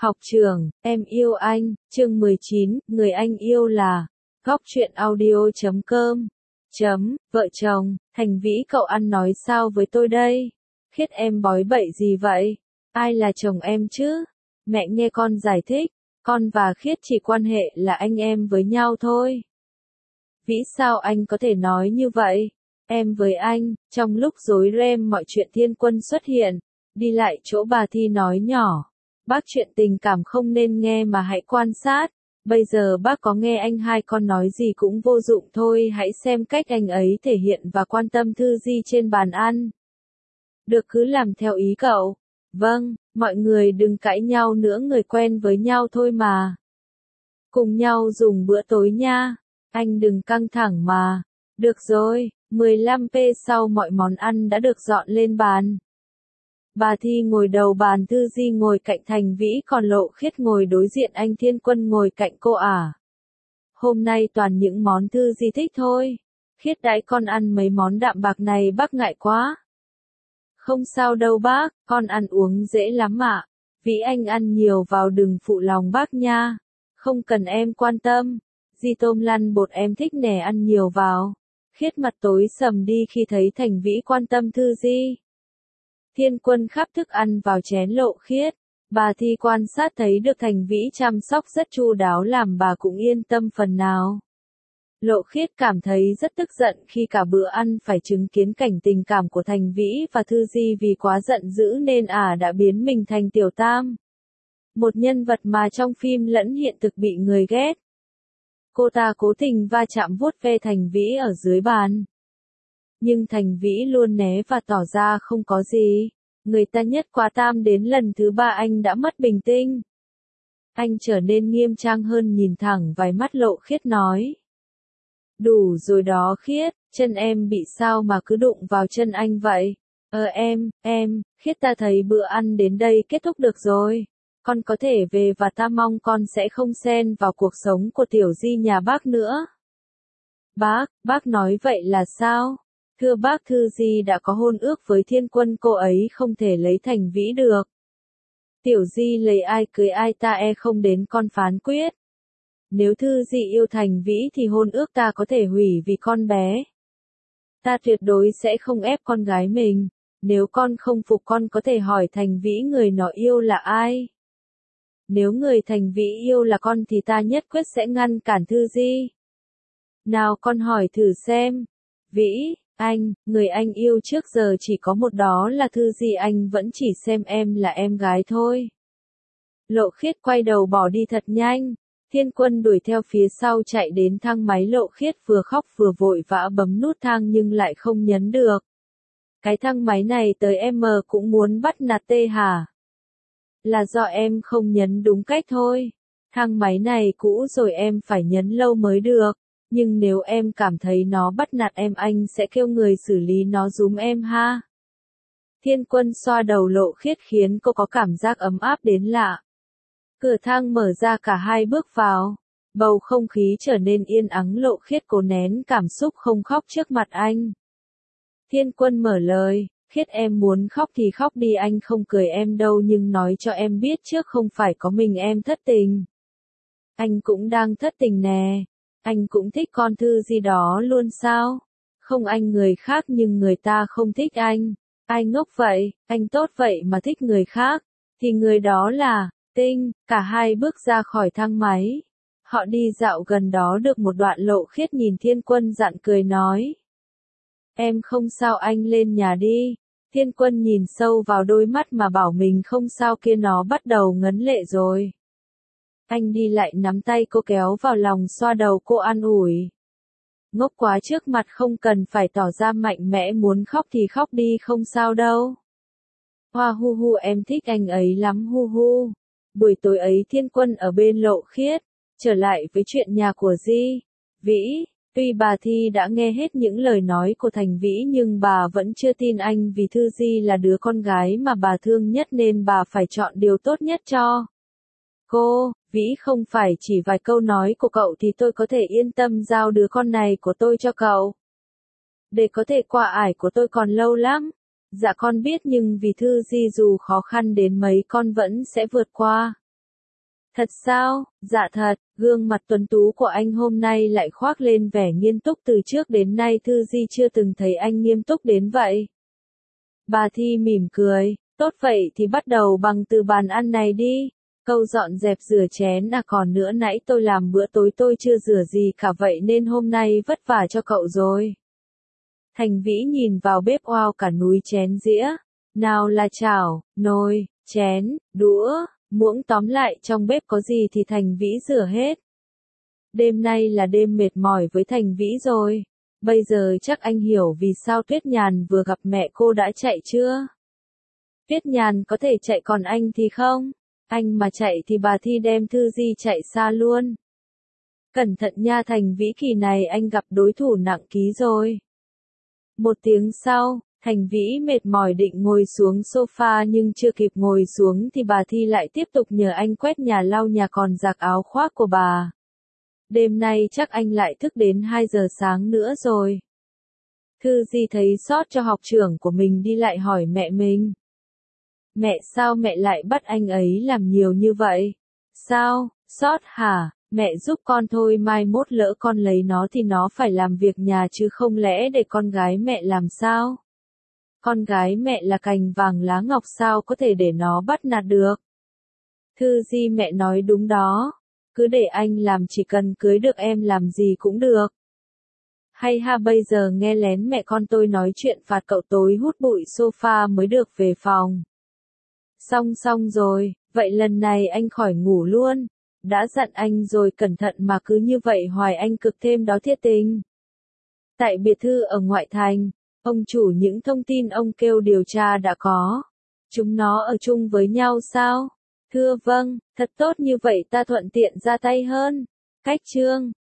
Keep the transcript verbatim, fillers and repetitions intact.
Học trưởng, em yêu anh, chương mười chín, người anh yêu là, góc truyện audio chấm com, chấm, vợ chồng, Thành Vĩ cậu ăn nói sao với tôi đây? Khiết em bói bậy gì vậy? Ai là chồng em chứ? Mẹ nghe con giải thích, con và Khiết chỉ quan hệ là anh em với nhau thôi. Vĩ sao anh có thể nói như vậy? Em với anh, trong lúc rối ren mọi chuyện Thiên Quân xuất hiện, đi lại chỗ bà Thi nói nhỏ. Bác chuyện tình cảm không nên nghe mà hãy quan sát, bây giờ bác có nghe anh hai con nói gì cũng vô dụng thôi, hãy xem cách anh ấy thể hiện và quan tâm Thư Di trên bàn ăn. Được, cứ làm theo ý cậu. Vâng, mọi người đừng cãi nhau nữa, người quen với nhau thôi mà. Cùng nhau dùng bữa tối nha, anh đừng căng thẳng mà. Được rồi, mười lăm phút sau mọi món ăn đã được dọn lên bàn. Bà Thi ngồi đầu bàn, Thư Di ngồi cạnh Thành Vĩ, còn Lộ Khiết ngồi đối diện anh Thiên Quân ngồi cạnh cô ả. Hôm nay toàn những món Thư Di thích thôi. Khiết đãi con ăn mấy món đạm bạc này bác ngại quá. Không sao đâu bác, con ăn uống dễ lắm ạ. Vĩ anh ăn nhiều vào đừng phụ lòng bác nha. Không cần em quan tâm. Di tôm lăn bột em thích nè, ăn nhiều vào. Khiết mặt tối sầm đi khi thấy Thành Vĩ quan tâm Thư Di. Thiên Quân khắp thức ăn vào chén Lộ Khiết. Bà Thi quan sát thấy được Thành Vĩ chăm sóc rất chu đáo làm bà cũng yên tâm phần nào. Lộ Khiết cảm thấy rất tức giận khi cả bữa ăn phải chứng kiến cảnh tình cảm của Thành Vĩ và Thư Di, vì quá giận dữ nên ả đã biến mình thành Tiểu Tam. Một nhân vật mà trong phim lẫn hiện thực bị người ghét. Cô ta cố tình va chạm vuốt ve Thành Vĩ ở dưới bàn. Nhưng Thành Vĩ luôn né và tỏ ra không có gì. Người ta nhất quá tam đến lần thứ ba anh đã mất bình tĩnh. Anh trở nên nghiêm trang hơn, nhìn thẳng vào mắt Lộ Khiết nói. Đủ rồi đó Khiết, chân em bị sao mà cứ đụng vào chân anh vậy? Ờ em, em, Khiết ta thấy bữa ăn đến đây kết thúc được rồi. Con có thể về và ta mong con sẽ không xen vào cuộc sống của Tiểu Di nhà bác nữa. Bác, bác nói vậy là sao? Thưa bác, Thư Di đã có hôn ước với Thiên Quân, cô ấy không thể lấy Thành Vĩ được. Tiểu Di lấy ai cưới ai ta e không đến con phán quyết. Nếu Thư Di yêu Thành Vĩ thì hôn ước ta có thể hủy vì con bé. Ta tuyệt đối sẽ không ép con gái mình. Nếu con không phục con có thể hỏi Thành Vĩ người nó yêu là ai. Nếu người Thành Vĩ yêu là con thì ta nhất quyết sẽ ngăn cản Thư Di. Nào con hỏi thử xem. Vĩ, anh, người anh yêu trước giờ chỉ có một, đó là Thư Di, anh vẫn chỉ xem em là em gái thôi. Lộ Khiết quay đầu bỏ đi thật nhanh. Thiên Quân đuổi theo phía sau chạy đến thang máy. Lộ Khiết vừa khóc vừa vội vã bấm nút thang nhưng lại không nhấn được. Cái thang máy này tới em cũng muốn bắt nạt tê hả? Là do em không nhấn đúng cách thôi. Thang máy này cũ rồi, em phải nhấn lâu mới được. Nhưng nếu em cảm thấy nó bắt nạt em, anh sẽ kêu người xử lý nó giùm em ha. Thiên Quân xoa đầu Lộ Khiết khiến cô có cảm giác ấm áp đến lạ. Cửa thang mở ra, cả hai bước vào. Bầu không khí trở nên yên ắng. Lộ Khiết cố nén cảm xúc không khóc trước mặt anh. Thiên Quân mở lời. Khiết, em muốn khóc thì khóc đi, anh không cười em đâu, nhưng nói cho em biết trước, không phải có mình em thất tình. Anh cũng đang thất tình nè. Anh cũng thích con Thư Di đó luôn sao? Không, anh người khác nhưng người ta không thích anh. Ai ngốc vậy, anh tốt vậy mà thích người khác. Thì người đó là Tinh. Cả hai bước ra khỏi thang máy. Họ đi dạo gần đó được một đoạn. Lộ Khiết nhìn Thiên Quân dặn cười nói. Em không sao, anh lên nhà đi. Thiên Quân nhìn sâu vào đôi mắt mà bảo mình không sao kia, nó bắt đầu ngấn lệ rồi. Anh đi lại nắm tay cô kéo vào lòng, xoa đầu cô an ủi. Ngốc quá, trước mặt không cần phải tỏ ra mạnh mẽ, muốn khóc thì khóc đi, không sao đâu. Hoa hu hu, em thích anh ấy lắm hu hu. Buổi tối ấy Thiên Quân ở bên Lộ Khiết. Trở lại với chuyện nhà của Di, Vĩ. Tuy bà Thi đã nghe hết những lời nói của Thành Vĩ nhưng bà vẫn chưa tin anh, vì Thư Di là đứa con gái mà bà thương nhất nên bà phải chọn điều tốt nhất cho cô. Vĩ, không phải chỉ vài câu nói của cậu thì tôi có thể yên tâm giao đứa con này của tôi cho cậu. Để có thể qua ải của tôi còn lâu lắm. Dạ con biết, nhưng vì Thư Di dù khó khăn đến mấy con vẫn sẽ vượt qua. Thật sao? Dạ thật, gương mặt tuấn tú của anh hôm nay lại khoác lên vẻ nghiêm túc, từ trước đến nay Thư Di chưa từng thấy anh nghiêm túc đến vậy. Bà Thi mỉm cười, tốt vậy thì bắt đầu bằng từ bàn ăn này đi. Câu dọn dẹp rửa chén à, còn nữa nãy tôi làm bữa tối tôi chưa rửa gì cả vậy nên hôm nay vất vả cho cậu rồi. Thành Vĩ nhìn vào bếp, oao cả núi chén dĩa. Nào là chảo, nồi, chén, đũa, muỗng, tóm lại trong bếp có gì thì Thành Vĩ rửa hết. Đêm nay là đêm mệt mỏi với Thành Vĩ rồi. Bây giờ chắc anh hiểu vì sao Tuyết Nhàn vừa gặp mẹ cô đã chạy chưa? Tuyết Nhàn có thể chạy còn anh thì không? Anh mà chạy thì bà Thi đem Thư Di chạy xa luôn. Cẩn thận nha Thành Vĩ, kỳ này anh gặp đối thủ nặng ký rồi. Một tiếng sau, Thành Vĩ mệt mỏi định ngồi xuống sofa nhưng chưa kịp ngồi xuống thì bà Thi lại tiếp tục nhờ anh quét nhà, lau nhà còn giặt áo khoác của bà. Đêm nay chắc anh lại thức đến hai giờ sáng nữa rồi. Thư Di thấy xót cho học trưởng của mình đi lại hỏi mẹ mình. Mẹ, sao mẹ lại bắt anh ấy làm nhiều như vậy? Sao, xót hả? Mẹ giúp con thôi, mai mốt lỡ con lấy nó thì nó phải làm việc nhà chứ không lẽ để con gái mẹ làm sao? Con gái mẹ là cành vàng lá ngọc, sao có thể để nó bắt nạt được? Thư Di, mẹ nói đúng đó. Cứ để anh làm, chỉ cần cưới được em làm gì cũng được. Hay ha, bây giờ nghe lén mẹ con tôi nói chuyện, phạt cậu tối hút bụi sofa mới được về phòng. Xong xong rồi, vậy lần này anh khỏi ngủ luôn. Đã dặn anh rồi, cẩn thận mà cứ như vậy hoài anh cực thêm đó Thiết Tình. Tại biệt thự ở ngoại thành, ông chủ những thông tin ông kêu điều tra đã có. Chúng nó ở chung với nhau sao? Thưa vâng, thật tốt, như vậy ta thuận tiện ra tay hơn. Cách chương